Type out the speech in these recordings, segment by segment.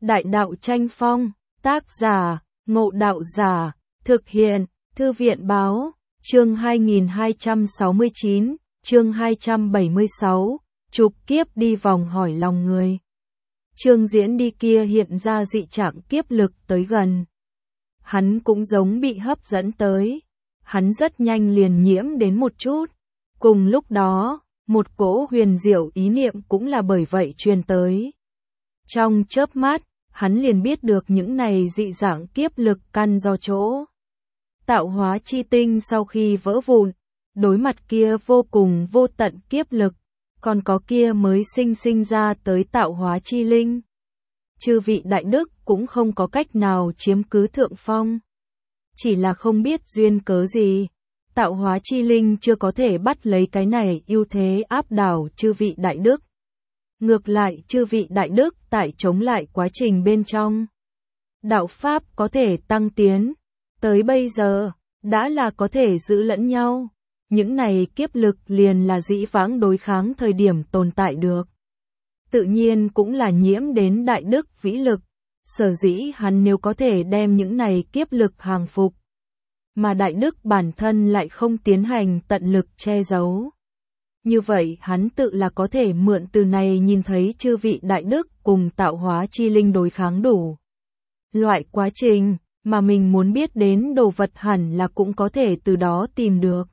Đại đạo tranh phong, tác giả, Ngộ Đạo Giả, thực hiện, Thư viện báo, chương 2269, chương 276, chục kiếp đi vòng hỏi lòng người. Trương Diễn đi kia hiện ra dị trạng kiếp lực tới gần. Hắn cũng giống bị hấp dẫn tới. Hắn rất nhanh liền nhiễm đến một chút. Cùng lúc đó, một cỗ huyền diệu ý niệm cũng là bởi vậy truyền tới. Trong chớp mắt, hắn liền biết được những này dị dạng kiếp lực căn do chỗ tạo hóa chi tinh sau khi vỡ vụn, đối mặt kia vô cùng vô tận kiếp lực, còn có kia mới sinh ra tới tạo hóa chi linh. Chư vị đại đức cũng không có cách nào chiếm cứ thượng phong. Chỉ là không biết duyên cớ gì, tạo hóa chi linh chưa có thể bắt lấy cái này ưu thế áp đảo chư vị đại đức. Ngược lại chư vị đại đức tại chống lại quá trình bên trong. Đạo Pháp có thể tăng tiến, tới bây giờ, đã là có thể giữ lẫn nhau. Những này kiếp lực liền là dĩ vãng đối kháng thời điểm tồn tại được. Tự nhiên cũng là nhiễm đến đại đức vĩ lực, sở dĩ hắn nếu có thể đem những này kiếp lực hàng phục. Mà đại đức bản thân lại không tiến hành tận lực che giấu. Như vậy hắn tự là có thể mượn từ này nhìn thấy chư vị đại đức cùng tạo hóa chi linh đối kháng đủ. Loại quá trình mà mình muốn biết đến đồ vật hẳn là cũng có thể từ đó tìm được.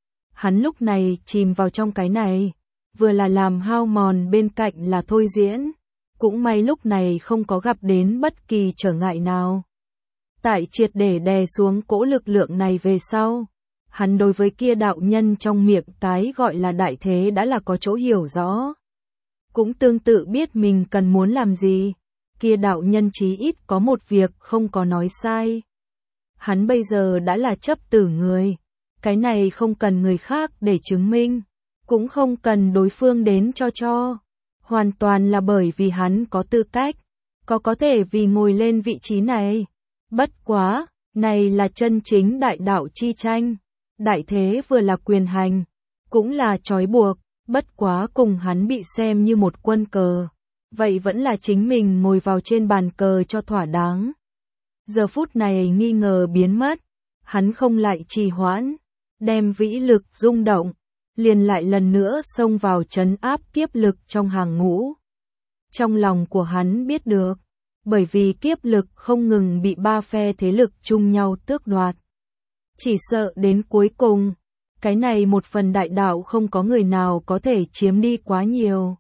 Hắn lúc này chìm vào trong cái này, vừa là làm hao mòn bên cạnh là thôi diễn, cũng may lúc này không có gặp đến bất kỳ trở ngại nào. Tại triệt để đè xuống cỗ lực lượng này về sau, hắn đối với kia đạo nhân trong miệng cái gọi là đại thế đã là có chỗ hiểu rõ. Cũng tương tự biết mình cần muốn làm gì, kia đạo nhân chí ít có một việc không có nói sai. Hắn bây giờ đã là chấp tử người, cái này không cần người khác để chứng minh, cũng không cần đối phương đến cho. Hoàn toàn là bởi vì hắn có tư cách, có thể vì ngồi lên vị trí này. Bất quá, này là chân chính đại đạo chi tranh. Đại thế vừa là quyền hành, cũng là trói buộc, bất quá cùng hắn bị xem như một quân cờ. Vậy vẫn là chính mình ngồi vào trên bàn cờ cho thỏa đáng. Giờ phút này nghi ngờ biến mất, hắn không lại trì hoãn, đem vĩ lực rung động, liền lại lần nữa xông vào trấn áp kiếp lực trong hàng ngũ. Trong lòng của hắn biết được, bởi vì kiếp lực không ngừng bị ba phe thế lực chung nhau tước đoạt. Chỉ sợ đến cuối cùng, cái này một phần đại đạo không có người nào có thể chiếm đi quá nhiều.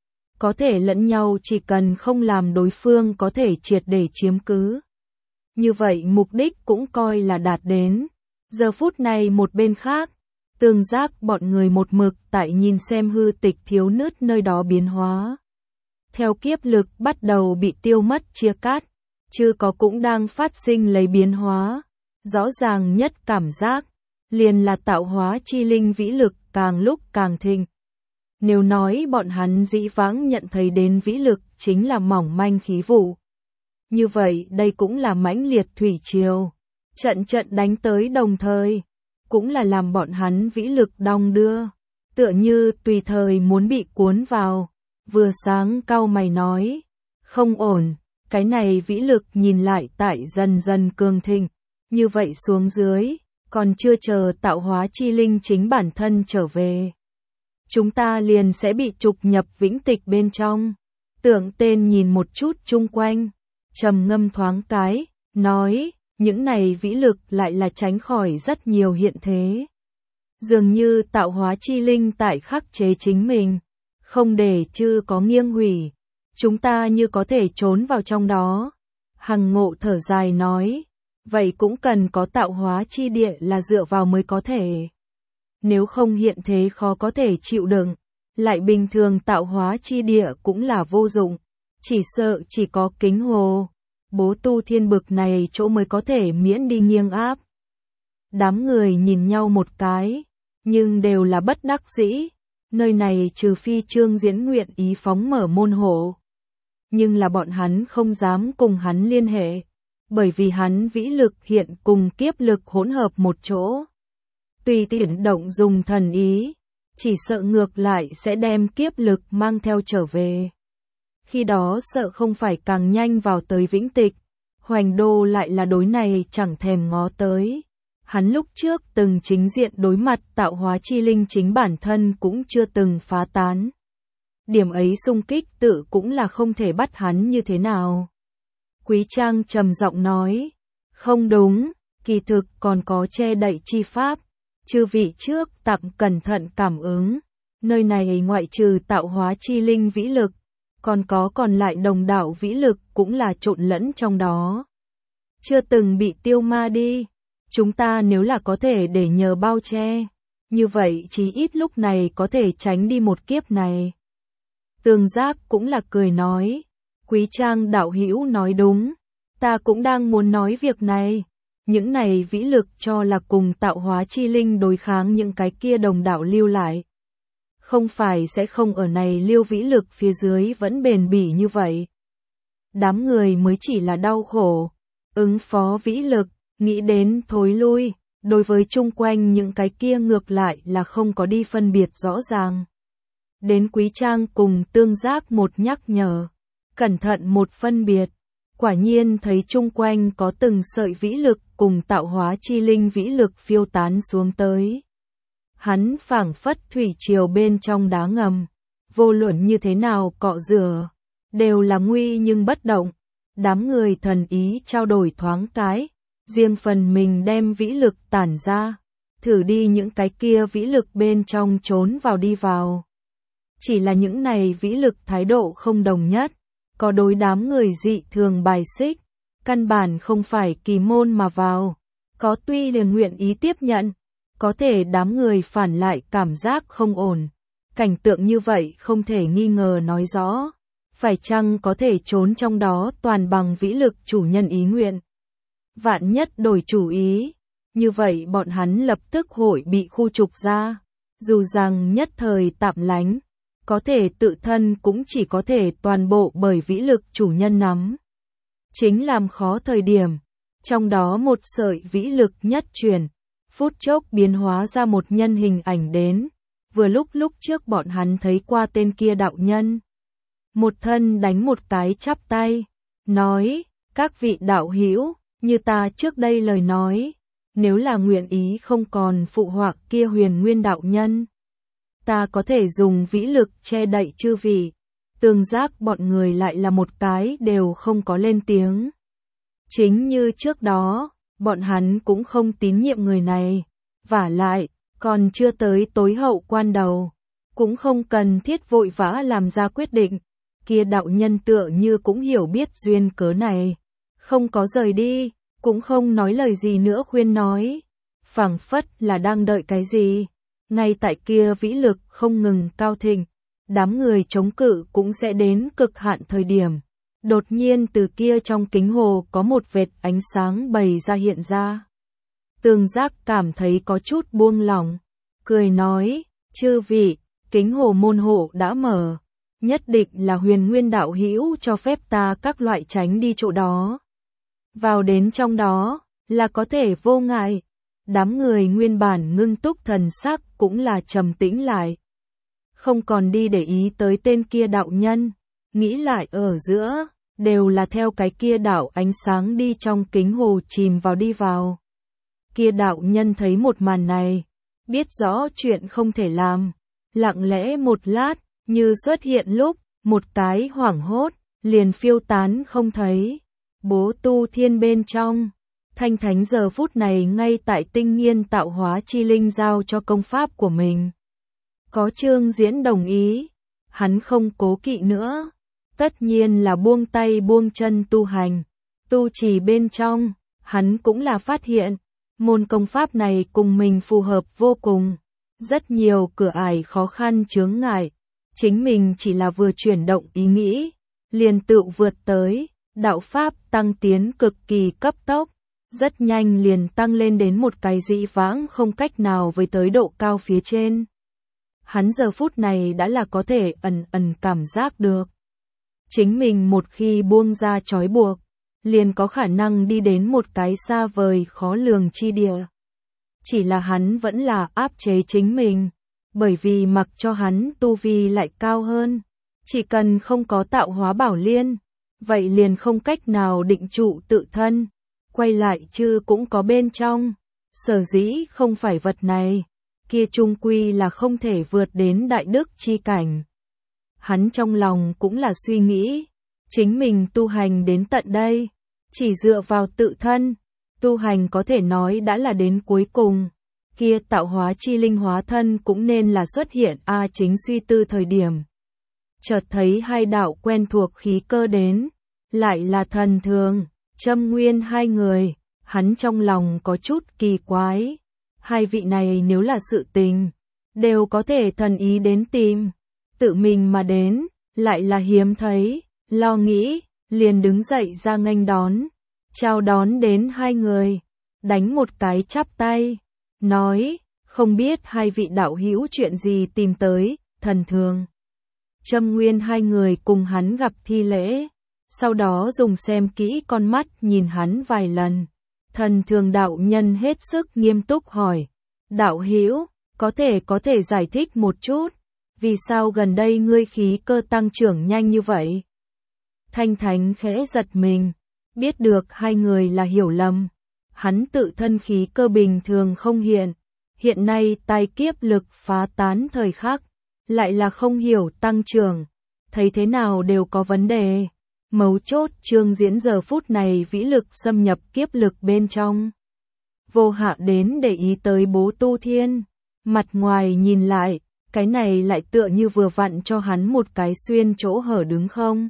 Có thể lẫn nhau chỉ cần không làm đối phương có thể triệt để chiếm cứ. Như vậy mục đích cũng coi là đạt đến. Giờ phút này một bên khác, Tương Giác bọn người một mực tại nhìn xem hư tịch thiếu nứt nơi đó biến hóa. Theo kiếp lực bắt đầu bị tiêu mất chia cắt, chưa có cũng đang phát sinh lấy biến hóa. Rõ ràng nhất cảm giác, liền là tạo hóa chi linh vĩ lực càng lúc càng thịnh. Nếu nói bọn hắn dĩ vãng nhận thấy đến vĩ lực chính là mỏng manh khí vụ. Như vậy đây cũng là mãnh liệt thủy triều. Trận đánh tới đồng thời, cũng là làm bọn hắn vĩ lực đong đưa. Tựa như tùy thời muốn bị cuốn vào. Vừa sáng cau mày nói, không ổn, cái này vĩ lực nhìn lại tại dần dần cường thịnh. Như vậy xuống dưới, còn chưa chờ tạo hóa chi linh chính bản thân trở về. Chúng ta liền sẽ bị trục nhập vĩnh tịch bên trong. Tưởng Tên nhìn một chút chung quanh, trầm ngâm thoáng cái, nói, những này vĩ lực lại là tránh khỏi rất nhiều hiện thế. Dường như tạo hóa chi linh tại khắc chế chính mình, không để chưa có nghiêng hủy. Chúng ta như có thể trốn vào trong đó. Hằng Ngộ thở dài nói, vậy cũng cần có tạo hóa chi địa là dựa vào mới có thể. Nếu không hiện thế khó có thể chịu đựng, lại bình thường tạo hóa chi địa cũng là vô dụng. Chỉ sợ chỉ có Kính Hồ, Bố Tu Thiên bực này chỗ mới có thể miễn đi nghiêng áp. Đám người nhìn nhau một cái, nhưng đều là bất đắc dĩ. Nơi này trừ phi Trương Diễn nguyện ý phóng mở môn hộ. Nhưng là bọn hắn không dám cùng hắn liên hệ. Bởi vì hắn vĩ lực hiện cùng kiếp lực hỗn hợp một chỗ. Tùy tiện động dùng thần ý, chỉ sợ ngược lại sẽ đem kiếp lực mang theo trở về. Khi đó sợ không phải càng nhanh vào tới Vĩnh Tịch, Hoành Đô lại là đối này chẳng thèm ngó tới. Hắn lúc trước từng chính diện đối mặt tạo hóa chi linh, chính bản thân cũng chưa từng phá tán. Điểm ấy xung kích tự cũng là không thể bắt hắn như thế nào. Quý Trang trầm giọng nói, không đúng, kỳ thực còn có che đậy chi pháp. Chư vị trước tặng cẩn thận cảm ứng, nơi này ngoại trừ tạo hóa chi linh vĩ lực, còn lại đồng đạo vĩ lực cũng là trộn lẫn trong đó. Chưa từng bị tiêu ma đi, chúng ta nếu là có thể để nhờ bao che, như vậy chí ít lúc này có thể tránh đi một kiếp này. Tương Giác cũng là cười nói, Quý Trang đạo hữu nói đúng, ta cũng đang muốn nói việc này. Những này vĩ lực cho là cùng tạo hóa chi linh đối kháng những cái kia đồng đạo lưu lại. Không phải sẽ không ở này lưu vĩ lực phía dưới vẫn bền bỉ như vậy. Đám người mới chỉ là đau khổ, ứng phó vĩ lực, nghĩ đến thối lui, đối với chung quanh những cái kia ngược lại là không có đi phân biệt rõ ràng. Đến Quý Trang cùng Tương Giác một nhắc nhở, cẩn thận một phân biệt. Quả nhiên thấy chung quanh có từng sợi vĩ lực cùng tạo hóa chi linh vĩ lực phiêu tán xuống tới. Hắn phảng phất thủy triều bên trong đá ngầm, vô luận như thế nào cọ rửa, đều là nguy nhưng bất động. Đám người thần ý trao đổi thoáng cái, riêng phần mình đem vĩ lực tản ra, thử đi những cái kia vĩ lực bên trong trốn vào đi vào. Chỉ là những này vĩ lực thái độ không đồng nhất. Có đối đám người dị thường bài xích, căn bản không phải kỳ môn mà vào, có tuy liền nguyện ý tiếp nhận, có thể đám người phản lại cảm giác không ổn. Cảnh tượng như vậy không thể nghi ngờ nói rõ, phải chăng có thể trốn trong đó toàn bằng vĩ lực chủ nhân ý nguyện. Vạn nhất đổi chủ ý, như vậy bọn hắn lập tức hội bị khu trục ra, dù rằng nhất thời tạm lánh. Có thể tự thân cũng chỉ có thể toàn bộ bởi vĩ lực chủ nhân nắm. Chính làm khó thời điểm, trong đó một sợi vĩ lực nhất chuyển, phút chốc biến hóa ra một nhân hình ảnh đến, vừa lúc trước bọn hắn thấy qua tên kia đạo nhân. Một thân đánh một cái chắp tay, nói, các vị đạo hữu, như ta trước đây lời nói, nếu là nguyện ý không còn phụ họa kia huyền nguyên đạo nhân. Ta có thể dùng vĩ lực che đậy chư vị. Tương Giác bọn người lại là một cái đều không có lên tiếng. Chính như trước đó, bọn hắn cũng không tín nhiệm người này. Vả lại, còn chưa tới tối hậu quan đầu, cũng không cần thiết vội vã làm ra quyết định. Kia đạo nhân tựa như cũng hiểu biết duyên cớ này, không có rời đi, cũng không nói lời gì nữa khuyên nói, phảng phất là đang đợi cái gì. Ngay tại kia vĩ lực không ngừng cao thịnh, đám người chống cự cũng sẽ đến cực hạn thời điểm. Đột nhiên từ kia trong kính hồ có một vệt ánh sáng bày ra hiện ra. Tương Giác cảm thấy có chút buông lỏng, cười nói, chư vị, kính hồ môn hộ đã mở, nhất định là huyền nguyên đạo hữu cho phép ta các loại tránh đi chỗ đó. Vào đến trong đó, là có thể vô ngại. Đám người nguyên bản ngưng túc thần sắc cũng là trầm tĩnh lại. Không còn đi để ý tới tên kia đạo nhân, nghĩ lại ở giữa, đều là theo cái kia đạo ánh sáng đi trong kính hồ chìm vào đi vào. Kia đạo nhân thấy một màn này, biết rõ chuyện không thể làm, lặng lẽ một lát, như xuất hiện lúc, một cái hoảng hốt, liền phiêu tán không thấy. Bố tu thiên bên trong. Thanh Thánh giờ phút này ngay tại tinh nghiên tạo hóa chi linh giao cho công pháp của mình. Có Trương Diễn đồng ý, hắn không cố kỵ nữa, tất nhiên là buông tay buông chân tu hành, tu trì bên trong, hắn cũng là phát hiện, môn công pháp này cùng mình phù hợp vô cùng, rất nhiều cửa ải khó khăn chướng ngại, chính mình chỉ là vừa chuyển động ý nghĩ, liền tự vượt tới, đạo pháp tăng tiến cực kỳ cấp tốc. Rất nhanh liền tăng lên đến một cái dị vãng không cách nào với tới độ cao phía trên. Hắn giờ phút này đã là có thể ẩn cảm giác được. Chính mình một khi buông ra trói buộc, liền có khả năng đi đến một cái xa vời khó lường chi địa. Chỉ là hắn vẫn là áp chế chính mình, bởi vì mặc cho hắn tu vi lại cao hơn, Chỉ cần không có tạo hóa bảo liên, vậy liền không cách nào định trụ tự thân, quay lại chứ cũng có bên trong. Sở dĩ không phải vật này, kia chung quy là không thể vượt đến đại đức chi cảnh. Hắn trong lòng cũng là suy nghĩ, chính mình tu hành đến tận đây, chỉ dựa vào tự thân, tu hành có thể nói đã là đến cuối cùng, kia tạo hóa chi linh hóa thân cũng nên là xuất hiện chính suy tư thời điểm. Chợt thấy hai đạo quen thuộc khí cơ đến, lại là Thần Thường, Châm Nguyên hai người, hắn trong lòng có chút kỳ quái. Hai vị này nếu là sự tình, đều có thể thần ý đến tìm, tự mình mà đến, lại là hiếm thấy, lo nghĩ, liền đứng dậy ra nghênh đón, chào đón đến hai người, đánh một cái chắp tay, nói, không biết hai vị đạo hữu chuyện gì tìm tới. Thần Thường, Châm Nguyên hai người cùng hắn gặp thi lễ, sau đó dùng xem kỹ con mắt nhìn hắn vài lần. Thần Thường đạo nhân hết sức nghiêm túc hỏi, đạo hữu, có thể giải thích một chút, vì sao gần đây ngươi khí cơ tăng trưởng nhanh như vậy? Thanh Thánh khẽ giật mình, biết được hai người là hiểu lầm, hắn tự thân khí cơ bình thường không hiện nay tai kiếp lực phá tán thời khắc, lại là không hiểu tăng trưởng, thấy thế nào đều có vấn đề. Mấu chốt Trương Diễn giờ phút này vĩ lực xâm nhập kiếp lực bên trong. Vô Hạ đến để ý tới Bố Tu Thiên, mặt ngoài nhìn lại, cái này lại tựa như vừa vặn cho hắn một cái xuyên chỗ hở đứng không.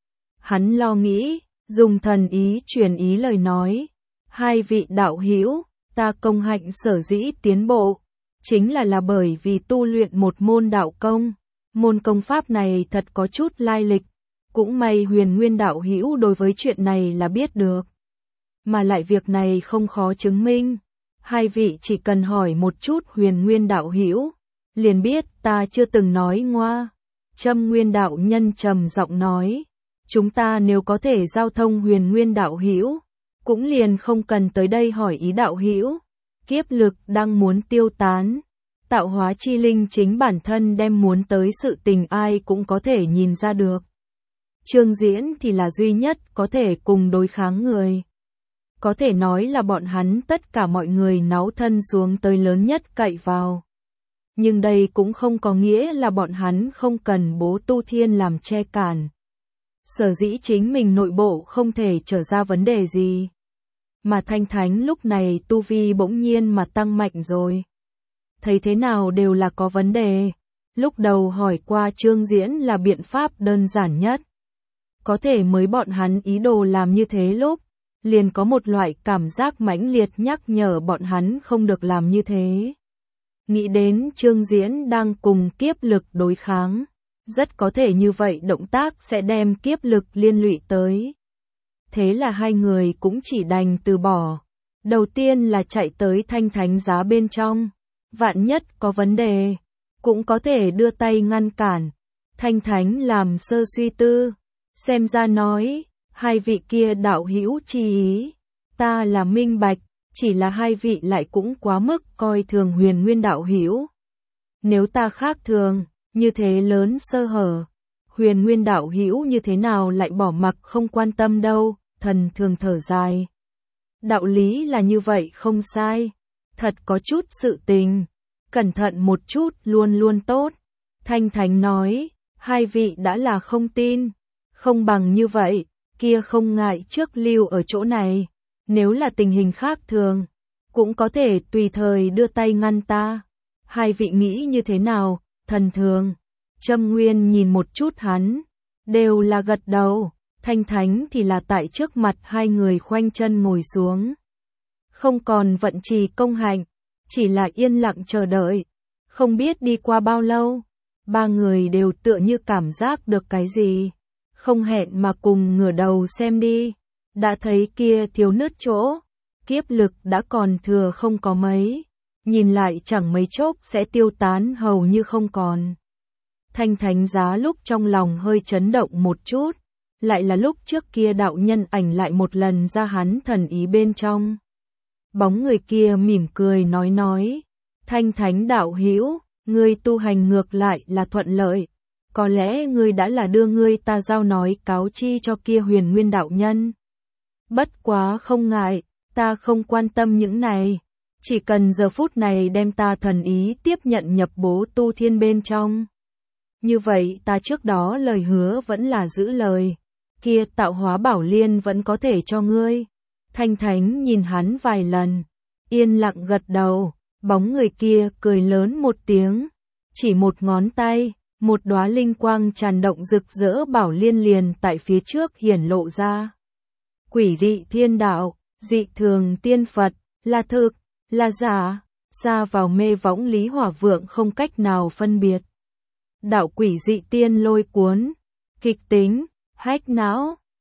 Hắn lo nghĩ, dùng thần ý truyền ý lời nói, hai vị đạo hữu, ta công hạnh sở dĩ tiến bộ, chính là bởi vì tu luyện một môn đạo công, môn công pháp này thật có chút lai lịch. Cũng may Huyền Nguyên đạo hữu đối với chuyện này là biết được. Mà lại việc này không khó chứng minh. Hai vị chỉ cần hỏi một chút Huyền Nguyên đạo hữu, liền biết ta chưa từng nói ngoa. Châm Nguyên đạo nhân trầm giọng nói, chúng ta nếu có thể giao thông Huyền Nguyên đạo hữu, cũng liền không cần tới đây hỏi ý đạo hữu. Kiếp lực đang muốn tiêu tán, tạo hóa chi linh chính bản thân đem muốn tới sự tình ai cũng có thể nhìn ra được. Trương Diễn thì là duy nhất có thể cùng đối kháng người. Có thể nói là bọn hắn tất cả mọi người náu thân xuống tới lớn nhất cậy vào. Nhưng đây cũng không có nghĩa là bọn hắn không cần Bố Tu Thiên làm che cản. Sở dĩ chính mình nội bộ không thể trở ra vấn đề gì. Mà Thanh Thánh lúc này tu vi bỗng nhiên mà tăng mạnh rồi. Thấy thế nào đều là có vấn đề. Lúc đầu hỏi qua Trương Diễn là biện pháp đơn giản nhất. Có thể mới bọn hắn ý đồ làm như thế lúc, liền có một loại cảm giác mãnh liệt nhắc nhở bọn hắn không được làm như thế. Nghĩ đến Trương Diễn đang cùng kiếp lực đối kháng, rất có thể như vậy động tác sẽ đem kiếp lực liên lụy tới. Thế là hai người cũng chỉ đành từ bỏ. Đầu tiên là chạy tới Thanh Thánh giá bên trong, vạn nhất có vấn đề, cũng có thể đưa tay ngăn cản. Thanh Thánh làm sơ suy tư, xem ra nói, hai vị kia đạo hữu chi ý, ta là minh bạch, chỉ là hai vị lại cũng quá mức coi thường Huyền Nguyên đạo hữu. Nếu ta khác thường, như thế lớn sơ hở, Huyền Nguyên đạo hữu như thế nào lại bỏ mặc không quan tâm đâu. Thần Thường thở dài. Đạo lý là như vậy không sai, thật có chút sự tình, cẩn thận một chút luôn luôn tốt. Thanh Thánh nói, hai vị đã là không tin, không bằng như vậy, kia không ngại trước lưu ở chỗ này, nếu là tình hình khác thường, cũng có thể tùy thời đưa tay ngăn ta. Hai vị nghĩ như thế nào? Thần Thường, Châm Nguyên nhìn một chút hắn, đều là gật đầu. Thanh Thánh thì là tại trước mặt hai người khoanh chân ngồi xuống. Không còn vận trì công hạnh, chỉ là yên lặng chờ đợi. Không biết đi qua bao lâu, ba người đều tựa như cảm giác được cái gì. Không hẹn mà cùng ngửa đầu xem đi. Đã thấy kia thiếu nứt chỗ, kiếp lực đã còn thừa không có mấy. Nhìn lại chẳng mấy chốc sẽ tiêu tán hầu như không còn. Thanh Thánh giá lúc trong lòng hơi chấn động một chút. Lại là lúc trước kia đạo nhân ảnh lại một lần ra hắn thần ý bên trong. Bóng người kia mỉm cười nói, Thanh Thánh đạo hữu, ngươi tu hành ngược lại là thuận lợi, có lẽ ngươi đã là đưa ngươi ta giao nói cáo chi cho kia Huyền Nguyên đạo nhân. Bất quá không ngại, ta không quan tâm những này, chỉ cần giờ phút này đem ta thần ý tiếp nhận nhập bố tu thiên bên trong. Như vậy ta trước đó lời hứa vẫn là giữ lời, kia tạo hóa bảo liên vẫn có thể cho ngươi. Thanh Thánh nhìn hắn vài lần, yên lặng gật đầu, bóng người kia cười lớn một tiếng, chỉ một ngón tay, một đóa linh quang tràn động rực rỡ bảo liên liền tại phía trước hiển lộ ra. Quỷ dị thiên đạo, dị thường tiên Phật, là thực, là giả, ra vào mê võng Lý Hỏa Vượng không cách nào phân biệt. Đạo quỷ dị tiên lôi cuốn, kịch tính, hách não.